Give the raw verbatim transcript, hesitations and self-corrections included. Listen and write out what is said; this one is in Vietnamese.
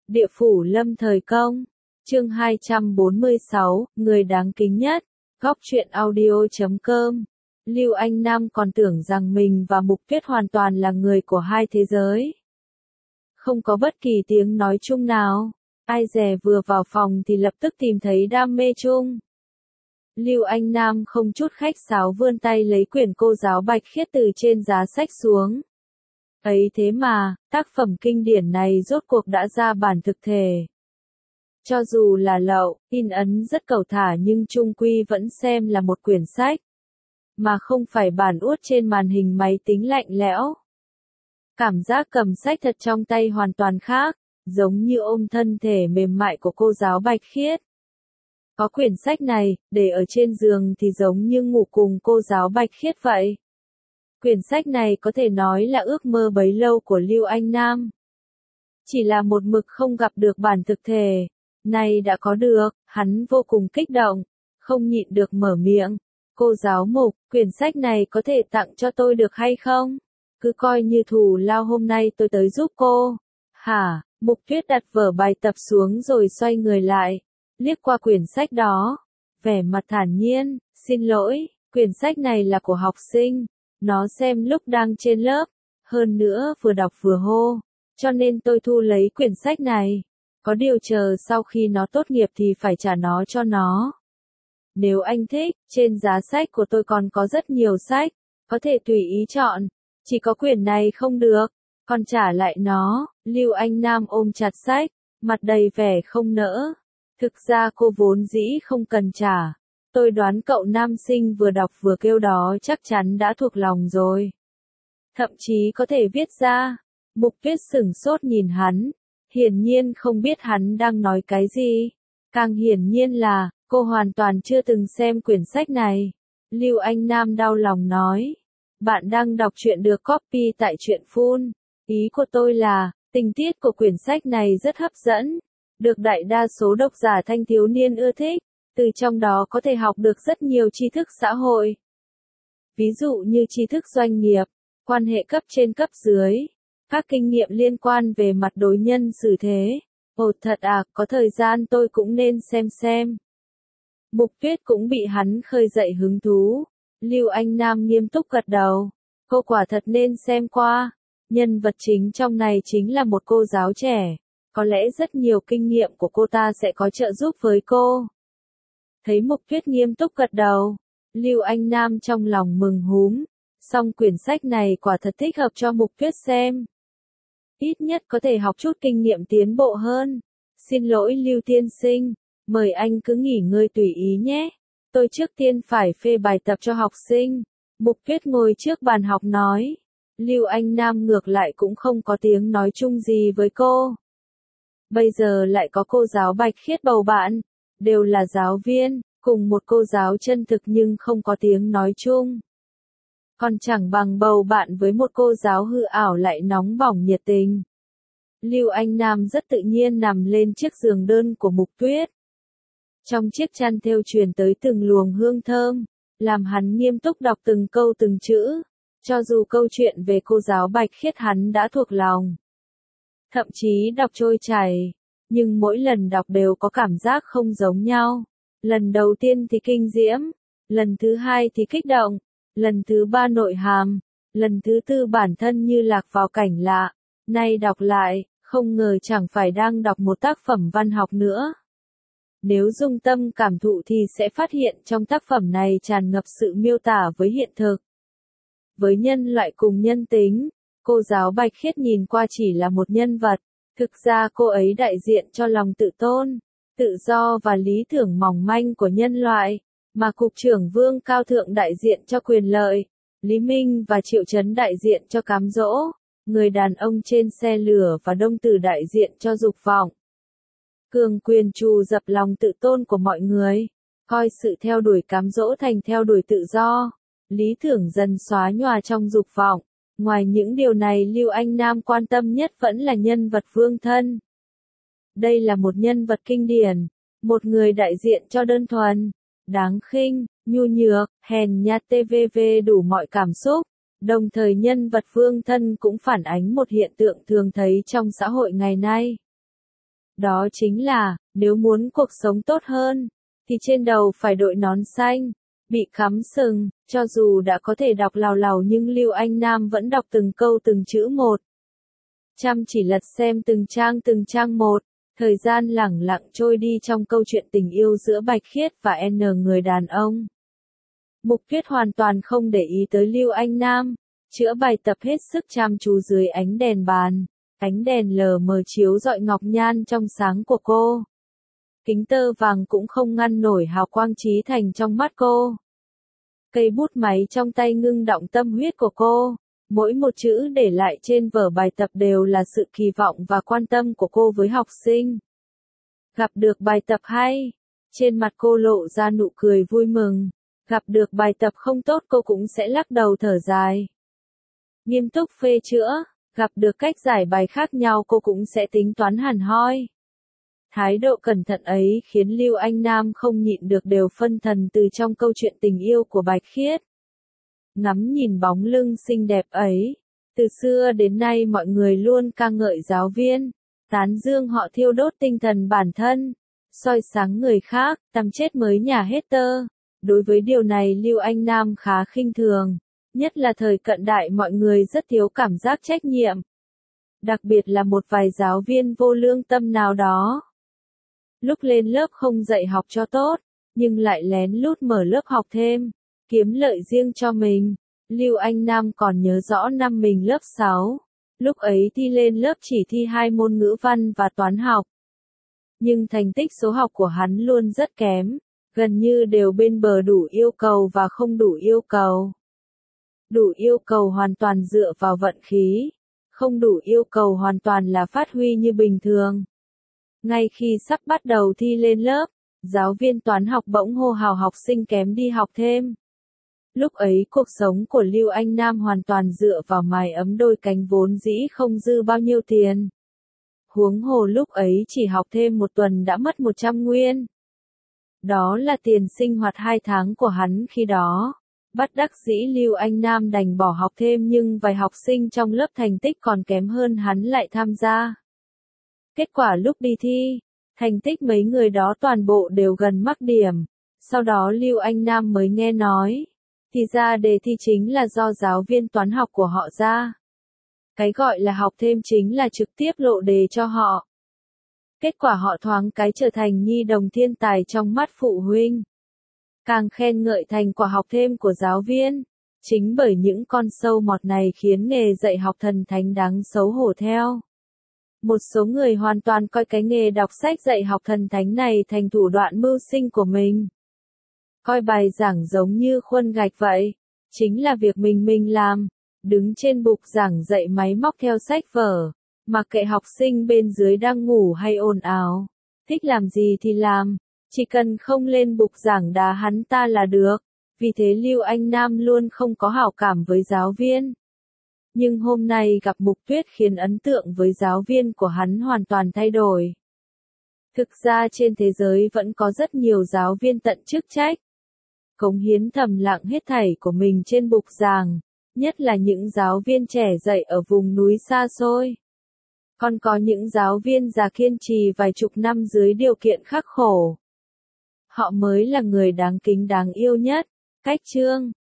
Địa phủ lâm thời công. Chương hai trăm bốn mươi sáu, người đáng kính nhất. Góc truyện audio chấm com. Lưu Anh Nam còn tưởng rằng mình và Mục Tuyết hoàn toàn là người của hai thế giới. Không có bất kỳ tiếng nói chung nào. Ai dè vừa vào phòng thì lập tức tìm thấy đam mê chung. Lưu Anh Nam không chút khách sáo vươn tay lấy quyển Cô giáo Bạch Khiết từ trên giá sách xuống. Ấy thế mà, tác phẩm kinh điển này rốt cuộc đã ra bản thực thể. Cho dù là lậu, in ấn rất cầu thả nhưng chung quy vẫn xem là một quyển sách. Mà không phải bản uốt trên màn hình máy tính lạnh lẽo. Cảm giác cầm sách thật trong tay hoàn toàn khác, giống như ôm thân thể mềm mại của cô giáo Bạch Khiết. Có quyển sách này, để ở trên giường thì giống như ngủ cùng cô giáo Bạch Khiết vậy. Quyển sách này có thể nói là ước mơ bấy lâu của Lưu Anh Nam. Chỉ là một mực không gặp được bản thực thể. Nay đã có được, hắn vô cùng kích động, không nhịn được mở miệng. Cô giáo Mục, quyển sách này có thể tặng cho tôi được hay không? Cứ coi như thù lao hôm nay tôi tới giúp cô. Hả? Mục Tuyết đặt vở bài tập xuống rồi xoay người lại, liếc qua quyển sách đó, vẻ mặt thản nhiên, xin lỗi, quyển sách này là của học sinh, nó xem lúc đang trên lớp, hơn nữa vừa đọc vừa hô, cho nên tôi thu lấy quyển sách này, có điều chờ sau khi nó tốt nghiệp thì phải trả nó cho nó. Nếu anh thích, trên giá sách của tôi còn có rất nhiều sách, có thể tùy ý chọn, chỉ có quyển này không được, còn trả lại nó. Lưu Anh Nam ôm chặt sách, mặt đầy vẻ không nỡ. Thực ra cô vốn dĩ không cần trả. Tôi đoán cậu nam sinh vừa đọc vừa kêu đó chắc chắn đã thuộc lòng rồi. Thậm chí có thể viết ra. Mục Tuyết sửng sốt nhìn hắn. Hiển nhiên không biết hắn đang nói cái gì. Càng hiển nhiên là, cô hoàn toàn chưa từng xem quyển sách này. Lưu Anh Nam đau lòng nói. Bạn đang đọc truyện được copy tại truyện Full. Ý của tôi là, tình tiết của quyển sách này rất hấp dẫn, được đại đa số độc giả thanh thiếu niên ưa thích, từ trong đó có thể học được rất nhiều tri thức xã hội. Ví dụ như tri thức doanh nghiệp, quan hệ cấp trên cấp dưới, các kinh nghiệm liên quan về mặt đối nhân xử thế. Ồ thật à, có thời gian tôi cũng nên xem xem. Mục Tuyết cũng bị hắn khơi dậy hứng thú. Lưu Anh Nam nghiêm túc gật đầu. Cô quả thật nên xem qua. Nhân vật chính trong này chính là một cô giáo trẻ, có lẽ rất nhiều kinh nghiệm của cô ta sẽ có trợ giúp với cô. Thấy Mục Tuyết nghiêm túc gật đầu, Lưu Anh Nam trong lòng mừng húm, song quyển sách này quả thật thích hợp cho Mục Tuyết xem. Ít nhất có thể học chút kinh nghiệm tiến bộ hơn. Xin lỗi Lưu tiên sinh, mời anh cứ nghỉ ngơi tùy ý nhé. Tôi trước tiên phải phê bài tập cho học sinh. Mục Tuyết ngồi trước bàn học nói. Lưu Anh Nam ngược lại cũng không có tiếng nói chung gì với cô. Bây giờ lại có cô giáo Bạch Khiết bầu bạn, đều là giáo viên, cùng một cô giáo chân thực nhưng không có tiếng nói chung. Còn chẳng bằng bầu bạn với một cô giáo hư ảo lại nóng bỏng nhiệt tình. Lưu Anh Nam rất tự nhiên nằm lên chiếc giường đơn của Mục Tuyết. Trong chiếc chăn thêu truyền tới từng luồng hương thơm, làm hắn nghiêm túc đọc từng câu từng chữ. Cho dù câu chuyện về cô giáo Bạch Khiết hắn đã thuộc lòng, thậm chí đọc trôi chảy, nhưng mỗi lần đọc đều có cảm giác không giống nhau. Lần đầu tiên thì kinh diễm, lần thứ hai thì kích động, lần thứ ba nội hàm, lần thứ tư bản thân như lạc vào cảnh lạ. Nay đọc lại, không ngờ chẳng phải đang đọc một tác phẩm văn học nữa. Nếu dung tâm cảm thụ thì sẽ phát hiện trong tác phẩm này tràn ngập sự miêu tả với hiện thực. Với nhân loại cùng nhân tính, cô giáo Bạch Khiết nhìn qua chỉ là một nhân vật, thực ra cô ấy đại diện cho lòng tự tôn, tự do và lý tưởng mỏng manh của nhân loại, mà Cục trưởng Vương Cao Thượng đại diện cho quyền lợi, Lý Minh và Triệu Chấn đại diện cho cám dỗ, người đàn ông trên xe lửa và Đông Tử đại diện cho dục vọng. Cường quyền trù dập lòng tự tôn của mọi người, coi sự theo đuổi cám dỗ thành theo đuổi tự do. Lý tưởng dần xóa nhòa trong dục vọng. Ngoài những điều này Lưu Anh Nam quan tâm nhất vẫn là nhân vật Vương Thân. Đây là một nhân vật kinh điển, một người đại diện cho đơn thuần, đáng khinh, nhu nhược, hèn nhát tvv đủ mọi cảm xúc. Đồng thời nhân vật Vương Thân cũng phản ánh một hiện tượng thường thấy trong xã hội ngày nay. Đó chính là, nếu muốn cuộc sống tốt hơn, thì trên đầu phải đội nón xanh, bị cắm sừng, cho dù đã có thể đọc lào lào nhưng Lưu Anh Nam vẫn đọc từng câu từng chữ một. Chăm chỉ lật xem từng trang từng trang một, thời gian lẳng lặng trôi đi trong câu chuyện tình yêu giữa Bạch Khiết và N người đàn ông. Mục Tuyết hoàn toàn không để ý tới Lưu Anh Nam, chữa bài tập hết sức chăm chú dưới ánh đèn bàn, ánh đèn lờ mờ chiếu rọi ngọc nhan trong sáng của cô. Kính tơ vàng cũng không ngăn nổi hào quang trí thành trong mắt cô. Cây bút máy trong tay ngưng đọng tâm huyết của cô, mỗi một chữ để lại trên vở bài tập đều là sự kỳ vọng và quan tâm của cô với học sinh. Gặp được bài tập hay, trên mặt cô lộ ra nụ cười vui mừng, gặp được bài tập không tốt cô cũng sẽ lắc đầu thở dài. Nghiêm túc phê chữa, gặp được cách giải bài khác nhau cô cũng sẽ tính toán hẳn hoi. Thái độ cẩn thận ấy khiến Lưu Anh Nam không nhịn được đều phân thần từ trong câu chuyện tình yêu của Bạch Khiết. Ngắm nhìn bóng lưng xinh đẹp ấy, từ xưa đến nay mọi người luôn ca ngợi giáo viên, tán dương họ thiêu đốt tinh thần bản thân, soi sáng người khác, tăm chết mới nhà hết tơ. Đối với điều này Lưu Anh Nam khá khinh thường, nhất là thời cận đại mọi người rất thiếu cảm giác trách nhiệm. Đặc biệt là một vài giáo viên vô lương tâm nào đó. Lúc lên lớp không dạy học cho tốt, nhưng lại lén lút mở lớp học thêm, kiếm lợi riêng cho mình. Lưu Anh Nam còn nhớ rõ năm mình lớp sáu, lúc ấy thi lên lớp chỉ thi hai môn ngữ văn và toán học. Nhưng thành tích số học của hắn luôn rất kém, gần như đều bên bờ đủ yêu cầu và không đủ yêu cầu. Đủ yêu cầu hoàn toàn dựa vào vận khí, không đủ yêu cầu hoàn toàn là phát huy như bình thường. Ngay khi sắp bắt đầu thi lên lớp, giáo viên toán học bỗng hô hào học sinh kém đi học thêm. Lúc ấy cuộc sống của Lưu Anh Nam hoàn toàn dựa vào mái ấm đôi cánh vốn dĩ không dư bao nhiêu tiền. Huống hồ lúc ấy chỉ học thêm một tuần đã mất một trăm nguyên. Đó là tiền sinh hoạt hai tháng của hắn khi đó. Bất đắc dĩ Lưu Anh Nam đành bỏ học thêm nhưng vài học sinh trong lớp thành tích còn kém hơn hắn lại tham gia. Kết quả lúc đi thi, thành tích mấy người đó toàn bộ đều gần mắc điểm. Sau đó Lưu Anh Nam mới nghe nói, thì ra đề thi chính là do giáo viên toán học của họ ra. Cái gọi là học thêm chính là trực tiếp lộ đề cho họ. Kết quả họ thoáng cái trở thành nhi đồng thiên tài trong mắt phụ huynh. Càng khen ngợi thành quả học thêm của giáo viên. Chính bởi những con sâu mọt này khiến nghề dạy học thần thánh đáng xấu hổ theo. Một số người hoàn toàn coi cái nghề đọc sách dạy học thần thánh này thành thủ đoạn mưu sinh của mình. Coi bài giảng giống như khuôn gạch vậy. Chính là việc mình mình làm. Đứng trên bục giảng dạy máy móc theo sách vở. Mặc kệ học sinh bên dưới đang ngủ hay ồn ào. Thích làm gì thì làm. Chỉ cần không lên bục giảng đá hắn ta là được. Vì thế Lưu Anh Nam luôn không có hảo cảm với giáo viên. Nhưng hôm nay gặp Mục Tuyết khiến ấn tượng với giáo viên của hắn hoàn toàn thay đổi. Thực ra trên thế giới vẫn có rất nhiều giáo viên tận chức trách. Cống hiến thầm lặng hết thảy của mình trên bục giảng. Nhất là những giáo viên trẻ dạy ở vùng núi xa xôi. Còn có những giáo viên già kiên trì vài chục năm dưới điều kiện khắc khổ. Họ mới là người đáng kính đáng yêu nhất. Cách chương